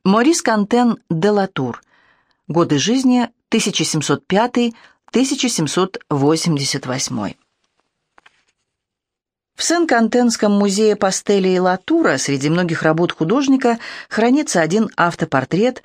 Морис Кантен де Латур. Годы жизни 1705-1788. В Сен-Кантенском музее пастели и Латура среди многих работ художника хранится один автопортрет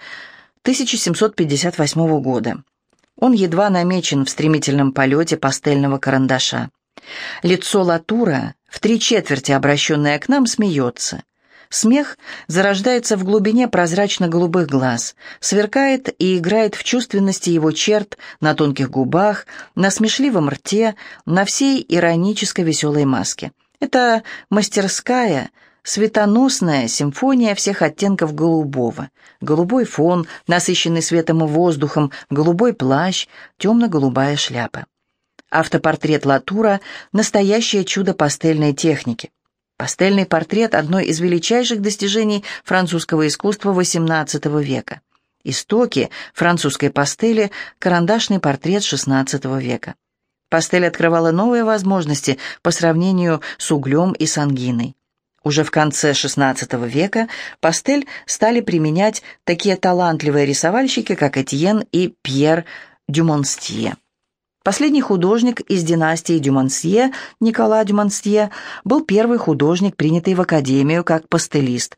1758 года. Он едва намечен в стремительном полете пастельного карандаша. Лицо Латура, в 3/4 обращенное к нам, смеется. Смех зарождается в глубине прозрачно-голубых глаз, сверкает и играет в чувственности его черт на тонких губах, на смешливом рте, на всей иронической веселой маске. Это мастерская, светоносная симфония всех оттенков голубого. Голубой фон, насыщенный светом и воздухом, голубой плащ, темно-голубая шляпа. Автопортрет Латура – настоящее чудо пастельной техники. Пастельный портрет – одно из величайших достижений французского искусства XVIII века. Истоки французской пастели – карандашный портрет XVI века. Пастель открывала новые возможности по сравнению с углем и сангиной. Уже в конце XVI века пастель стали применять такие талантливые рисовальщики, как Этьен и Пьер Дюмонсье. Последний художник из династии Дюмонсье, Никола Дюмонсье, был первый художник, принятый в академию как пастелист,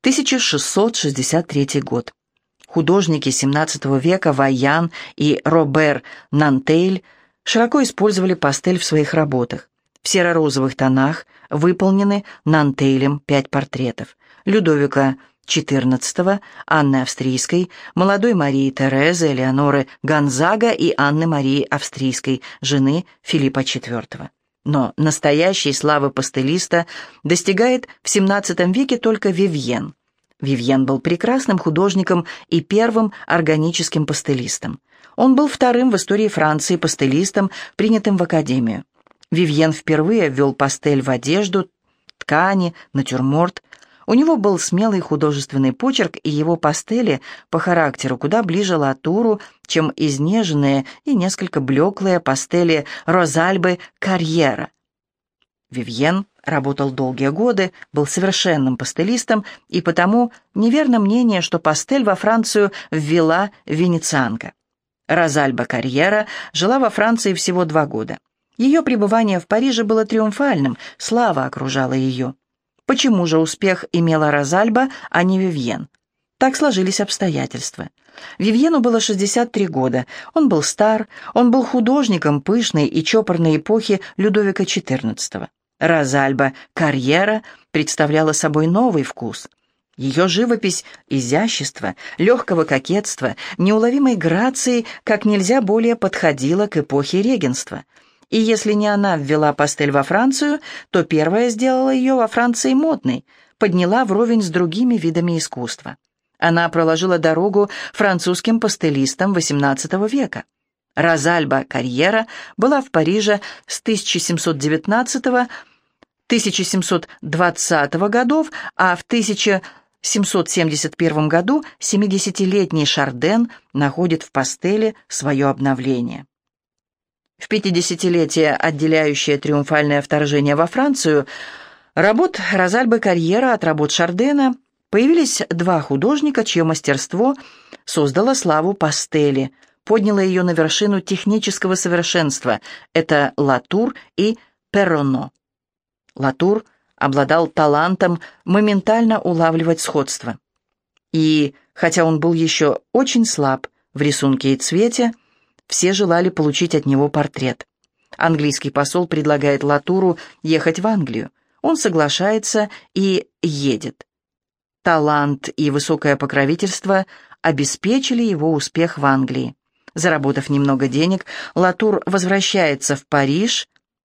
1663 год. Художники XVII века Вайян и Робер Нантейль широко использовали пастель в своих работах. В серо-розовых тонах выполнены Нантейлем 5 портретов: Людовика XIV, Анны Австрийской, молодой Марии Терезы, Элеоноры Гонзага и Анны Марии Австрийской, жены Филиппа IV. Но настоящей славы пастелиста достигает в XVII веке только Вивьен. Вивьен был прекрасным художником и первым органическим пастелистом. Он был вторым в истории Франции пастелистом, принятым в академию. Вивьен впервые ввел пастель в одежду, ткани, натюрморт. У него был смелый художественный почерк, и его пастели по характеру куда ближе Латуру, чем изнеженные и несколько блеклые пастели Розальбы Карьера. Вивьен работал долгие годы, был совершенным пастелистом, и потому неверно мнение, что пастель во Францию ввела венецианка. Розальба Карьера жила во Франции всего 2 года. Ее пребывание в Париже было триумфальным, слава окружала ее. Почему же успех имела Розальба, а не Вивьен? Так сложились обстоятельства. Вивьену было 63 года, он был стар, он был художником пышной и чопорной эпохи Людовика XIV. Розальба Карьера представляла собой новый вкус. Ее живопись изящества, легкого кокетства, неуловимой грации как нельзя более подходила к эпохе регенства. И если не она ввела пастель во Францию, то первая сделала ее во Франции модной, подняла вровень с другими видами искусства. Она проложила дорогу французским пастелистам XVIII века. Розальба Карьера была в Париже с 1719-1720 годов, а в 1771 году 70-летний Шарден находит в пастели свое обновление. В 50-летие, отделяющее триумфальное вторжение во Францию, работ Розальбы Карьера от работ Шардена, появились 2 художника, чье мастерство создало славу пастели, подняло ее на вершину технического совершенства. Это Латур и Перроно. Латур обладал талантом моментально улавливать сходство. И, хотя он был еще очень слаб в рисунке и цвете, все желали получить от него портрет. Английский посол предлагает Латуру ехать в Англию. Он соглашается и едет. Талант и высокое покровительство обеспечили его успех в Англии. Заработав немного денег, Латур возвращается в Париж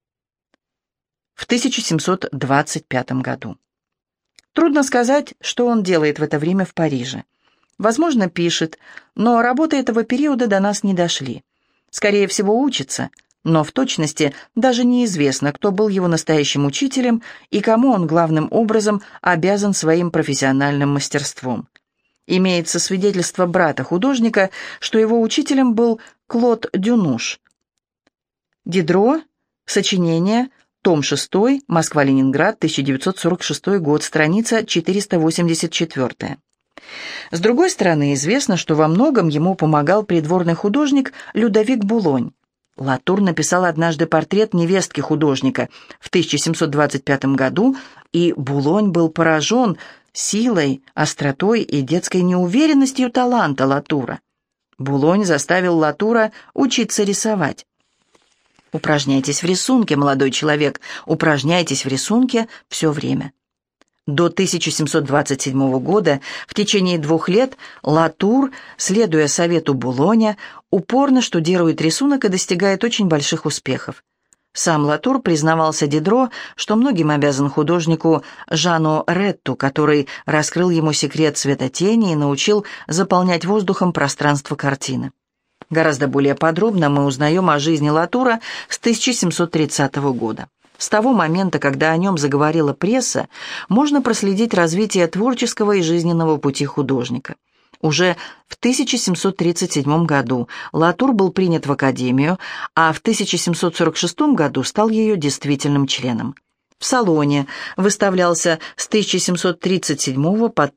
в 1725 году. Трудно сказать, что он делает в это время в Париже. Возможно, пишет, но работы этого периода до нас не дошли. Скорее всего, учится, но в точности даже неизвестно, кто был его настоящим учителем и кому он главным образом обязан своим профессиональным мастерством. Имеется свидетельство брата художника, что его учителем был Клод Дюнуш. Дидро, сочинение, том 6, Москва-Ленинград, 1946 год, страница 484. С другой стороны, известно, что во многом ему помогал придворный художник Людовик Булонь. Латур написал однажды портрет невестки художника в 1725 году, и Булонь был поражен силой, остротой и детской неуверенностью таланта Латура. Булонь заставил Латура учиться рисовать. Упражняйтесь в рисунке, молодой человек, упражняйтесь в рисунке все время. До 1727 года, в течение 2 лет, Латур, следуя совету Булоня, упорно штудирует рисунок и достигает очень больших успехов. Сам Латур признавался Дидро, что многим обязан художнику Жану Ретту, который раскрыл ему секрет светотени и научил заполнять воздухом пространство картины. Гораздо более подробно мы узнаем о жизни Латура с 1730 года. С того момента, когда о нем заговорила пресса, можно проследить развитие творческого и жизненного пути художника. Уже в 1737 году Латур был принят в Академию, а в 1746 году стал ее действительным членом. В Салоне выставлялся с 1737 по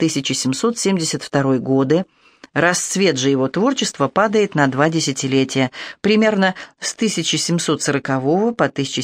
1772 годы. Расцвет же его творчества падает на 2 десятилетия, примерно с 1740 по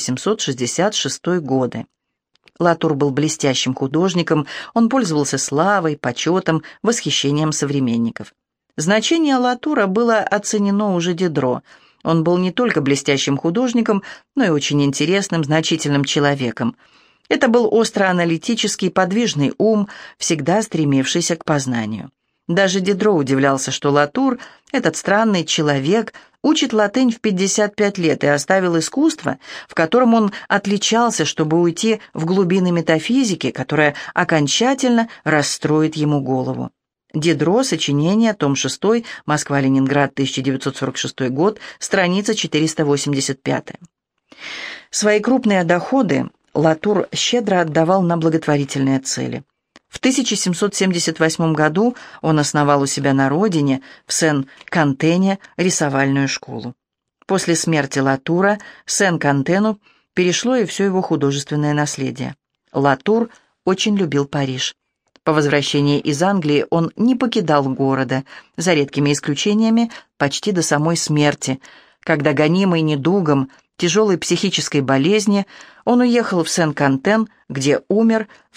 1766 годы. Латур был блестящим художником, он пользовался славой, почетом, восхищением современников. Значение Латура было оценено уже Дидро. Он был не только блестящим художником, но и очень интересным, значительным человеком. Это был остро-аналитический, подвижный ум, всегда стремившийся к познанию. Даже Дидро удивлялся, что Латур, этот странный человек, учит латынь в 55 лет и оставил искусство, в котором он отличался, чтобы уйти в глубины метафизики, которая окончательно расстроит ему голову. Дидро, сочинение, том 6, Москва-Ленинград, 1946 год, страница 485. Свои крупные доходы Латур щедро отдавал на благотворительные цели. В 1778 году он основал у себя на родине, в Сен-Кантене, рисовальную школу. После смерти Латура Сен-Кантену перешло и все его художественное наследие. Латур очень любил Париж. По возвращении из Англии он не покидал города, за редкими исключениями, почти до самой смерти, когда, гонимый недугом, тяжелой психической болезни, он уехал в Сен-Кантен, где умер в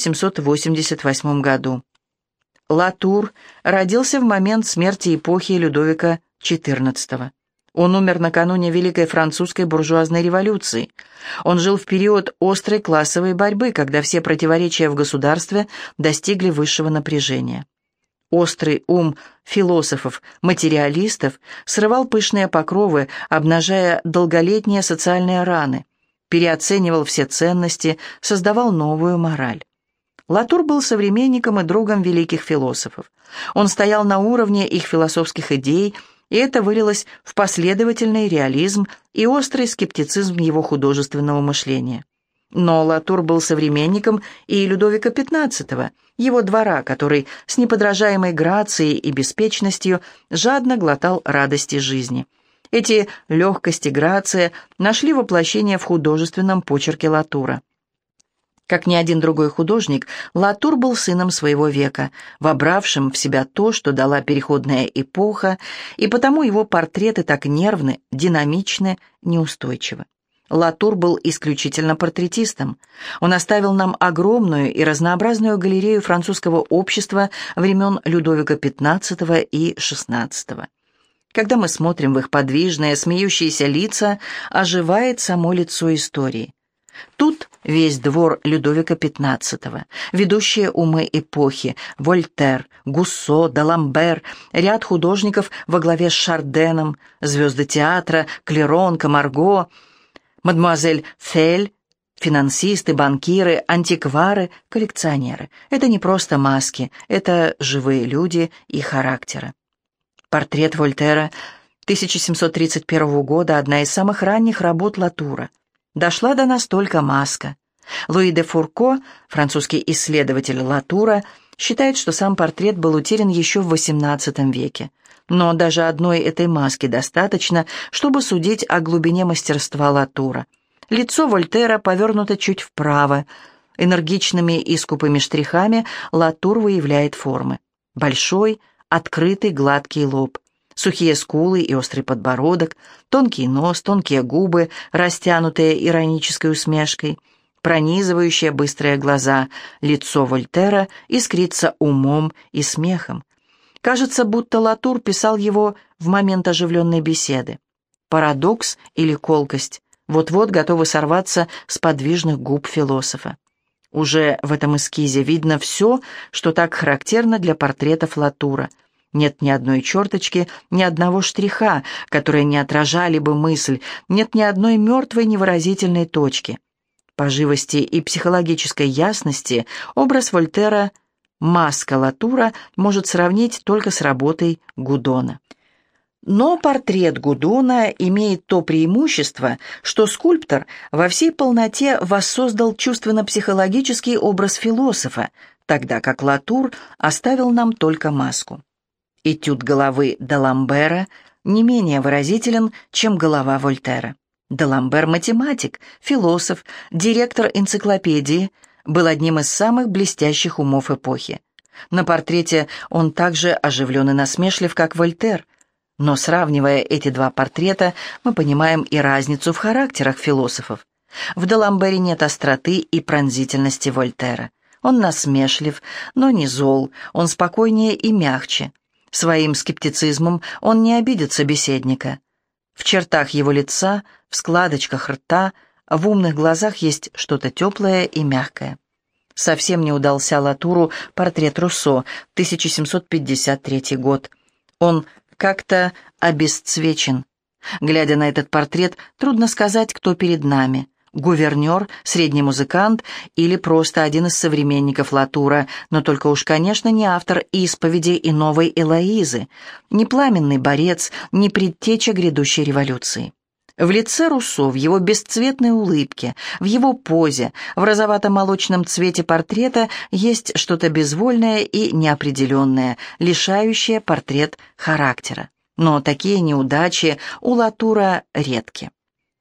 1788 году. Латур родился в момент смерти эпохи Людовика XIV. Он умер накануне Великой французской буржуазной революции. Он жил в период острой классовой борьбы, когда все противоречия в государстве достигли высшего напряжения. Острый ум философов-материалистов срывал пышные покровы, обнажая долголетние социальные раны, переоценивал все ценности, создавал новую мораль. Латур был современником и другом великих философов. Он стоял на уровне их философских идей, и это вылилось в последовательный реализм и острый скептицизм его художественного мышления. Но Латур был современником и Людовика XV, его двора, который с неподражаемой грацией и беспечностью жадно глотал радости жизни. Эти легкость и грация нашли воплощение в художественном почерке Латура. Как ни один другой художник, Латур был сыном своего века, вобравшим в себя то, что дала переходная эпоха, и потому его портреты так нервны, динамичны, неустойчивы. Латур был исключительно портретистом. Он оставил нам огромную и разнообразную галерею французского общества времен Людовика XV и XVI. Когда мы смотрим в их подвижные, смеющиеся лица, оживает само лицо истории. Тут весь двор Людовика XV, ведущие умы эпохи, Вольтер, Гуссо, Даламбер, ряд художников во главе с Шарденом, звезды театра, Клеронка, Марго, мадемуазель Фель, финансисты, банкиры, антиквары, коллекционеры. Это не просто маски, это живые люди и характеры. Портрет Вольтера 1731 года – одна из самых ранних работ Латура. Дошла до нас только маска. Луи де Фурко, французский исследователь Латура, считает, что сам портрет был утерян еще в XVIII веке. Но даже одной этой маски достаточно, чтобы судить о глубине мастерства Латура. Лицо Вольтера повернуто чуть вправо. Энергичными и скупыми штрихами Латур выявляет формы. Большой, открытый, гладкий лоб, сухие скулы и острый подбородок, тонкий нос, тонкие губы, растянутые иронической усмешкой, пронизывающие быстрые глаза. Лицо Вольтера искрится умом и смехом. Кажется, будто Латур писал его в момент оживленной беседы. Парадокс или колкость вот-вот готовы сорваться с подвижных губ философа. Уже в этом эскизе видно все, что так характерно для портретов Латура. Нет ни одной черточки, ни одного штриха, которые не отражали бы мысль, нет ни одной мертвой невыразительной точки. По живости и психологической ясности образ Вольтера маска Латура может сравнить только с работой Гудона. Но портрет Гудона имеет то преимущество, что скульптор во всей полноте воссоздал чувственно-психологический образ философа, тогда как Латур оставил нам только маску. Этюд головы Даламбера не менее выразителен, чем голова Вольтера. Даламбер – математик, философ, директор энциклопедии, был одним из самых блестящих умов эпохи. На портрете он также оживлен и насмешлив, как Вольтер. Но сравнивая эти два портрета, мы понимаем и разницу в характерах философов. В Даламбере нет остроты и пронзительности Вольтера. Он насмешлив, но не зол, он спокойнее и мягче. Своим скептицизмом он не обидит собеседника. В чертах его лица, в складочках рта, в умных глазах есть что-то теплое и мягкое. Совсем не удался Латуру портрет Руссо, 1753 год. Он как-то обесцвечен. Глядя на этот портрет, трудно сказать, кто перед нами. Гувернер, средний музыкант или просто один из современников Латура, но только уж, конечно, не автор «Исповеди» и «Новой Элоизы», не пламенный борец, не предтеча грядущей революции. В лице Руссо, в его бесцветной улыбке, в его позе, в розовато-молочном цвете портрета есть что-то безвольное и неопределенное, лишающее портрет характера. Но такие неудачи у Латура редки.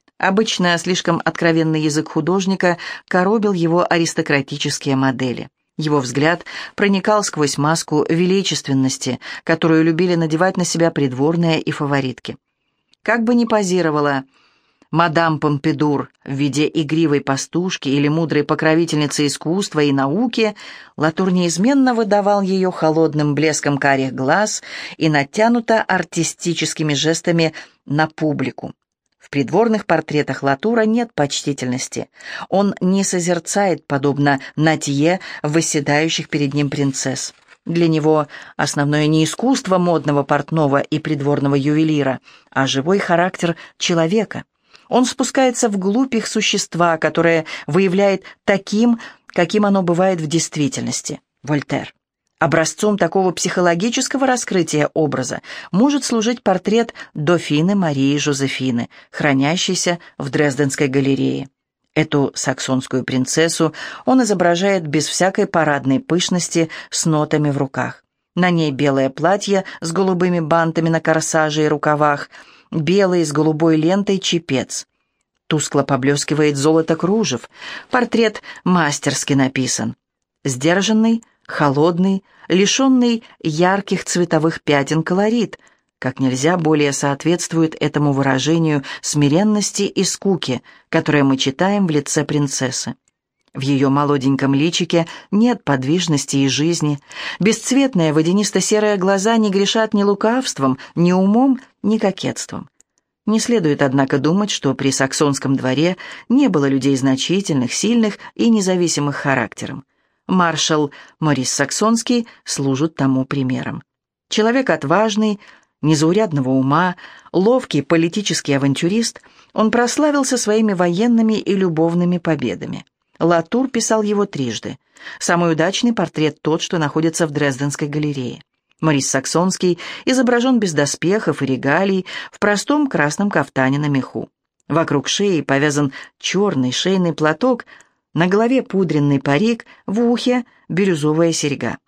Обычно слишком откровенный язык художника коробил его аристократические модели. Его взгляд проникал сквозь маску величественности, которую любили надевать на себя придворные и фаворитки. Как бы ни позировала мадам Помпидур в виде игривой пастушки или мудрой покровительницы искусства и науки, Латур неизменно выдавал ее холодным блеском карих глаз и натянуто артистическими жестами на публику. В придворных портретах Латура нет почтительности. Он не созерцает, подобно Натье, восседающих перед ним принцесс. Для него основное не искусство модного портного и придворного ювелира, а живой характер человека. Он спускается вглубь их существа, которое выявляет таким, каким оно бывает в действительности. Вольтер. Образцом такого психологического раскрытия образа может служить портрет дофины Марии Жозефины, хранящийся в Дрезденской галерее. Эту саксонскую принцессу он изображает без всякой парадной пышности, с нотами в руках. На ней белое платье с голубыми бантами на корсаже и рукавах, белый с голубой лентой чепец. Тускло поблескивает золото кружев. Портрет мастерски написан. Сдержанный, холодный, лишенный ярких цветовых пятен колорит, как нельзя более соответствует этому выражению смиренности и скуки, которое мы читаем в лице принцессы. В ее молоденьком личике нет подвижности и жизни. Бесцветные водянисто-серые глаза не грешат ни лукавством, ни умом, ни кокетством. Не следует, однако, думать, что при саксонском дворе не было людей значительных, сильных и независимых характером. Маршал Морис Саксонский служит тому примером. Человек отважный, незаурядного ума, ловкий политический авантюрист, он прославился своими военными и любовными победами. Латур писал его трижды. Самый удачный портрет тот, что находится в Дрезденской галерее. Морис Саксонский изображен без доспехов и регалий, в простом красном кафтане на меху. Вокруг шеи повязан черный шейный платок, на голове пудренный парик, в ухе бирюзовая серьга.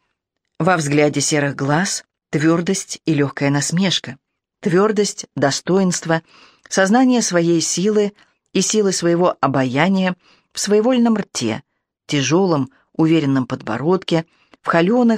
Во взгляде серых глаз твердость и легкая насмешка. Твердость, достоинство, сознание своей силы и силы своего обаяния в своевольном рте, тяжелом, уверенном подбородке, в холеных,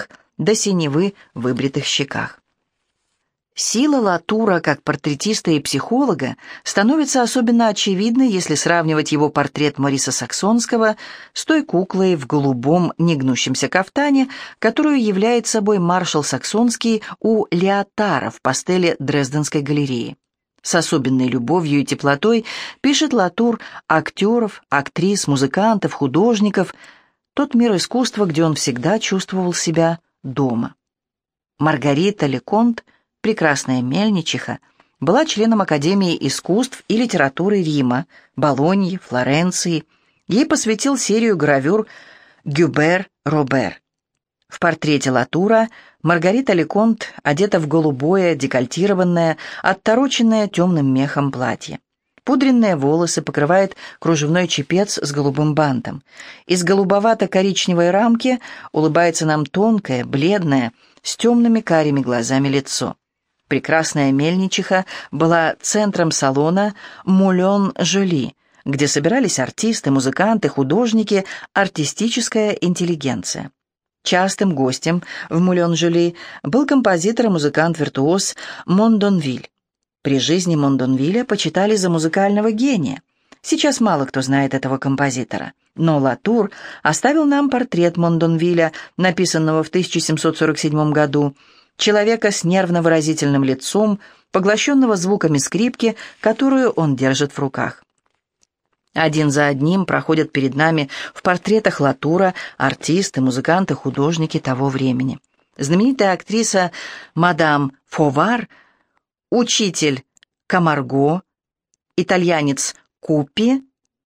до синевы в выбритых щеках. Сила Латура как портретиста и психолога становится особенно очевидной, если сравнивать его портрет Мориса Саксонского с той куклой в голубом негнущемся кафтане, которую являет собой маршал Саксонский у Леотара в пастели Дрезденской галереи. С особенной любовью и теплотой пишет Латур актеров, актрис, музыкантов, художников, тот мир искусства, где он всегда чувствовал себя дома. Маргарита Леконт, прекрасная мельничиха, была членом Академии искусств и литературы Рима, Болоньи, Флоренции. Ей посвятил серию гравюр Гюбер Робер. В портрете Латура Маргарита Леконт одета в голубое, декольтированное, оттороченное темным мехом платье. Пудренные волосы покрывает кружевной чепец с голубым бантом. Из голубовато-коричневой рамки улыбается нам тонкое, бледное, с темными карими глазами лицо. Прекрасная мельничиха была центром салона «Мулен Жоли», где собирались артисты, музыканты, художники, артистическая интеллигенция. Частым гостем в «Мулен Жоли» был композитор и музыкант-виртуоз Мондонвиль. При жизни Мондонвиля почитали за музыкального гения. Сейчас мало кто знает этого композитора. Но Латур оставил нам портрет Мондонвиля, написанного в 1747 году, человека с нервно-выразительным лицом, поглощенного звуками скрипки, которую он держит в руках. Один за одним проходят перед нами в портретах Латура артисты, музыканты, художники того времени. Знаменитая актриса мадам Фовар, учитель Камарго, итальянец Куппи,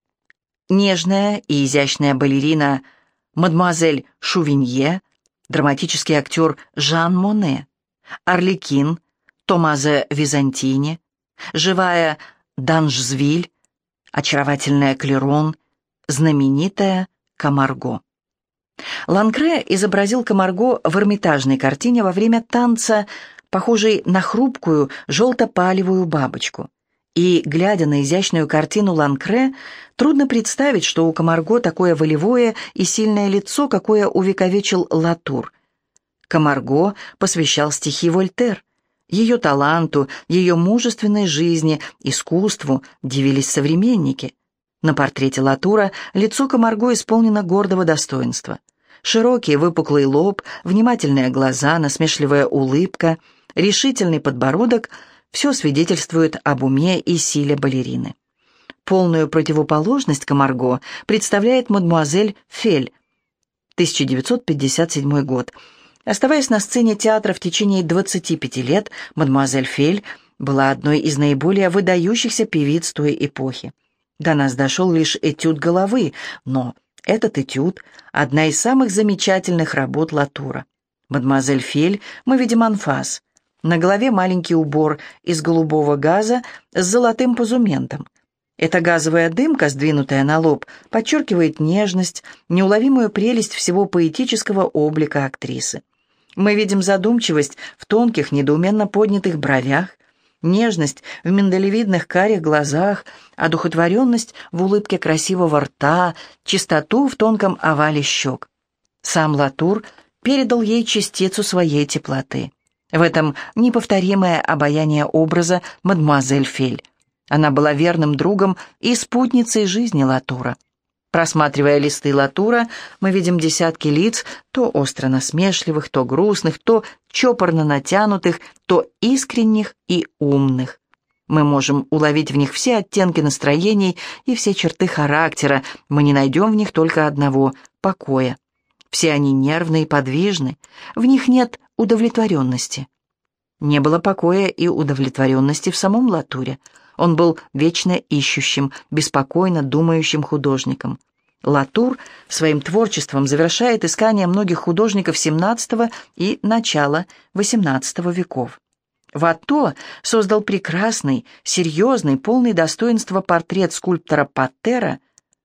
нежная и изящная балерина мадемуазель Шувинье, драматический актер Жан Моне, Арлекин Томазо Византини, живая Данжзвиль, очаровательная Клерон, знаменитая Камарго. Ланкре изобразил Камарго в эрмитажной картине во время танца, похожей на хрупкую желто-палевую бабочку. И, глядя на изящную картину Ланкре, трудно представить, что у Камарго такое волевое и сильное лицо, какое увековечил Латур. Камарго посвящал стихи Вольтер. Ее таланту, ее мужественной жизни, искусству дивились современники. На портрете Латура лицо Камарго исполнено гордого достоинства. Широкий выпуклый лоб, внимательные глаза, насмешливая улыбка, решительный подбородок — все свидетельствует об уме и силе балерины. Полную противоположность Камарго представляет мадемуазель Фель, 1957 год. Оставаясь на сцене театра в течение 25 лет, мадемуазель Фель была одной из наиболее выдающихся певиц той эпохи. До нас дошел лишь этюд головы, но этот этюд – одна из самых замечательных работ Латура. Мадемуазель Фель мы видим анфас. На голове маленький убор из голубого газа с золотым позументом. Эта газовая дымка, сдвинутая на лоб, подчеркивает нежность, неуловимую прелесть всего поэтического облика актрисы. Мы видим задумчивость в тонких, недоуменно поднятых бровях, нежность в миндалевидных карих глазах, одухотворенность в улыбке красивого рта, чистоту в тонком овале щек. Сам Латур передал ей частицу своей теплоты. В этом неповторимое обаяние образа мадемуазель Фель. Она была верным другом и спутницей жизни Латура. Просматривая листы Латура, мы видим десятки лиц, то остро насмешливых, то грустных, то чопорно натянутых, то искренних и умных. Мы можем уловить в них все оттенки настроений и все черты характера, мы не найдем в них только одного — покоя. Все они нервны и подвижны, в них нет удовлетворенности. Не было покоя и удовлетворенности в самом Латуре. Он был вечно ищущим, беспокойно думающим художником. Латур своим творчеством завершает искание многих художников XVII и начала XVIII веков. Ватто создал прекрасный, серьезный, полный достоинства портрет скульптора Паттера,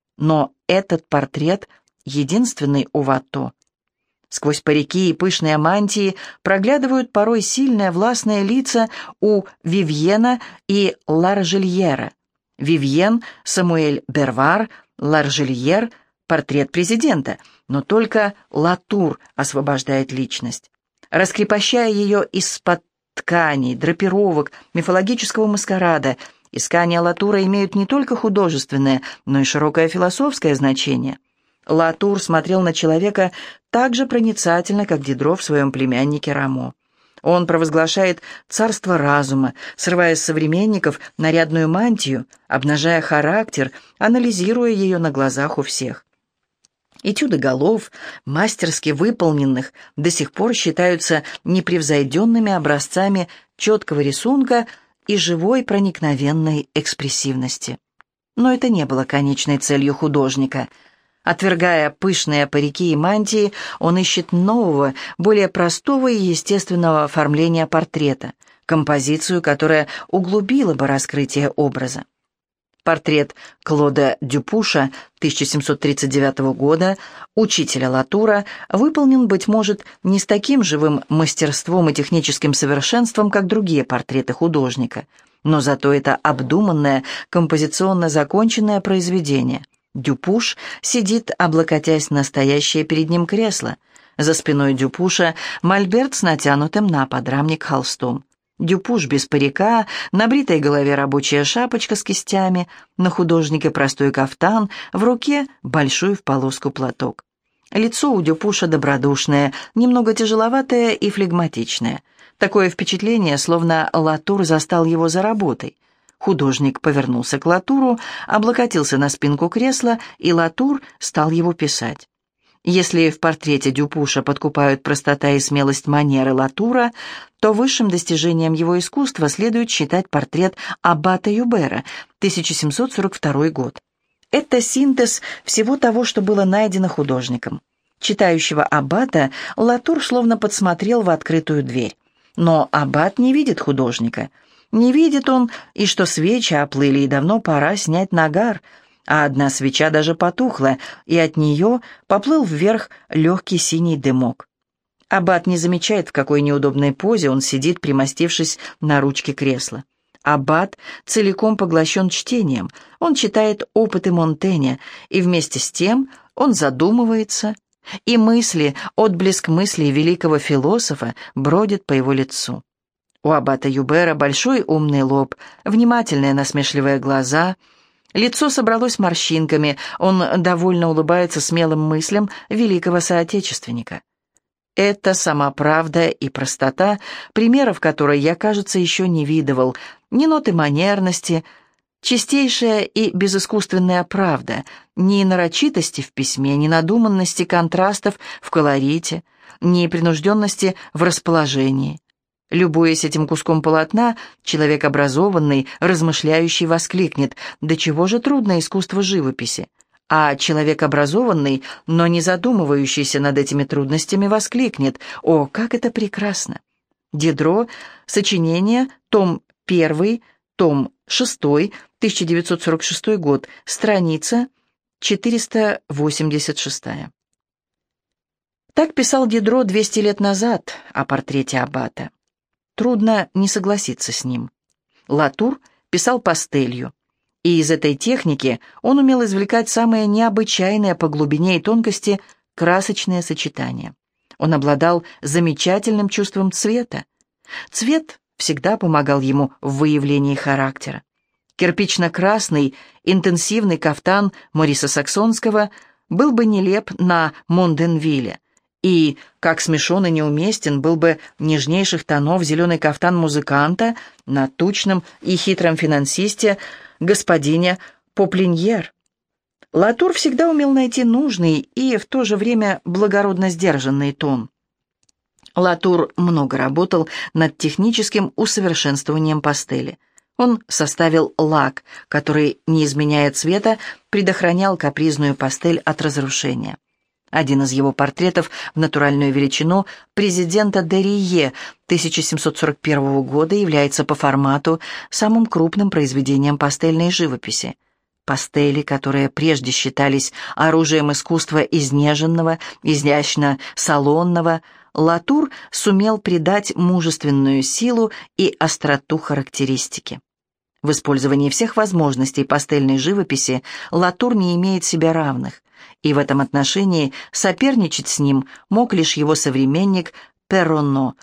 но этот портрет единственный у Ватто. Сквозь парики и пышные мантии проглядывают порой сильные властные лица у Вивьена и Ларжельера. Вивьен, Самуэль Бервар, Ларжельер — портрет президента, но только Латур освобождает личность. раскрепощая ее из-под тканей, драпировок, мифологического маскарада. Искания Латура имеют не только художественное, но и широкое философское значение. Латур смотрел на человека так же проницательно, как Дидро в своем племяннике Рамо. Он провозглашает царство разума, срывая с современников нарядную мантию, обнажая характер, анализируя ее на глазах у всех. Этюды голов, мастерски выполненных, до сих пор считаются непревзойденными образцами четкого рисунка и живой проникновенной экспрессивности. Но это не было конечной целью художника. Отвергая пышные парики и мантии, он ищет нового, более простого и естественного оформления портрета, композицию, которая углубила бы раскрытие образа. Портрет Клода Дюпуша 1739 года, учителя Латура, выполнен, быть может, не с таким живым мастерством и техническим совершенством, как другие портреты художника, но зато это обдуманное, композиционно законченное произведение. Дюпуш сидит, облокотясь на стоящее перед ним кресло. За спиной Дюпуша мольберт с натянутым на подрамник холстом. Дюпуш без парика, на бритой голове рабочая шапочка с кистями, на художнике простой кафтан, в руке большой в полоску платок. Лицо у Дюпуша добродушное, немного тяжеловатое и флегматичное. Такое впечатление, словно Латур застал его за работой. Художник повернулся к Латуру, облокотился на спинку кресла, и Латур стал его писать. Если в портрете Дюпуша подкупают простота и смелость манеры Латура, то высшим достижением его искусства следует считать портрет аббата Юбера, 1742 год. Это синтез всего того, что было найдено художником. Читающего аббата Латур словно подсмотрел в открытую дверь. Но аббат не видит художника. Не видит он, и что свечи оплыли, и давно пора снять нагар, а одна свеча даже потухла, и от нее поплыл вверх легкий синий дымок. Аббат не замечает, в какой неудобной позе он сидит, примостившись на ручке кресла. Аббат целиком поглощен чтением, он читает опыты Монтэня, и вместе с тем он задумывается, и мысли, отблеск мыслей великого философа бродит по его лицу. У аббата Юбера большой умный лоб, внимательные насмешливые глаза, лицо собралось морщинками, он довольно улыбается смелым мыслям великого соотечественника. Это сама правда и простота, примеров которой я, кажется, еще не видывал, ни ноты манерности, чистейшая и безыскусственная правда, ни нарочитости в письме, ни надуманности контрастов в колорите, ни принужденности в расположении. Любуясь этим куском полотна, человек образованный, размышляющий, воскликнет: «Да чего же трудно искусство живописи?» А человек образованный, но не задумывающийся над этими трудностями, воскликнет: «О, как это прекрасно!» Дидро, сочинение, том 1, том 6, 1946 год, страница 486. Так писал Дидро 200 лет назад о портрете аббата. Трудно не согласиться с ним. Латур писал пастелью, и из этой техники он умел извлекать самые необычайные по глубине и тонкости красочные сочетания. Он обладал замечательным чувством цвета. Цвет всегда помогал ему в выявлении характера. Кирпично-красный, интенсивный кафтан Мориса Саксонского был бы нелеп на Монденвилле, и, как смешон и неуместен, был бы нежнейших тонов зеленый кафтан музыканта на тучном и хитром финансисте господине Поплиньер. Латур всегда умел найти нужный и в то же время благородно сдержанный тон. Латур много работал над техническим усовершенствованием пастели. Он составил лак, который, не изменяя цвета, предохранял капризную пастель от разрушения. Один из его портретов в натуральную величину президента Деррие 1741 года является по формату самым крупным произведением пастельной живописи. Пастели, которые прежде считались оружием искусства изнеженного, изящно-салонного, Латур сумел придать мужественную силу и остроту характеристики. В использовании всех возможностей пастельной живописи Латур не имеет себе равных, и в этом отношении соперничать с ним мог лишь его современник Перронно,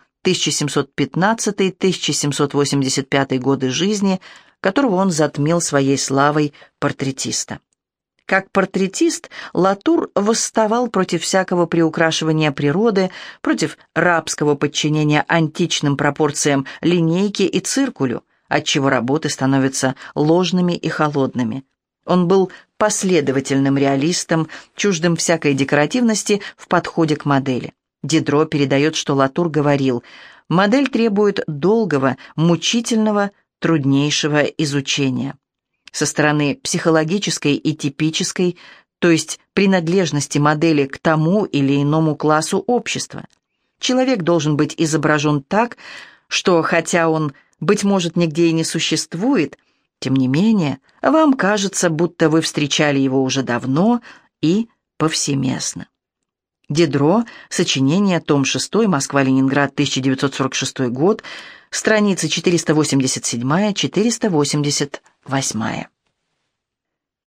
1715-1785 годы жизни, которого он затмил своей славой портретиста. Как портретист Латур восставал против всякого приукрашивания природы, против рабского подчинения античным пропорциям линейки и циркулю, отчего работы становятся ложными и холодными. Он был последовательным реалистом, чуждым всякой декоративности в подходе к модели. Дидро передает, что Латур говорил: «Модель требует долгого, мучительного, труднейшего изучения». Со стороны психологической и типической, то есть принадлежности модели к тому или иному классу общества. Человек должен быть изображен так, что, хотя он, быть может, нигде и не существует, тем не менее, вам кажется, будто вы встречали его уже давно и повсеместно. Дидро, сочинение, том 6, Москва-Ленинград, 1946 год, страницы 487-488.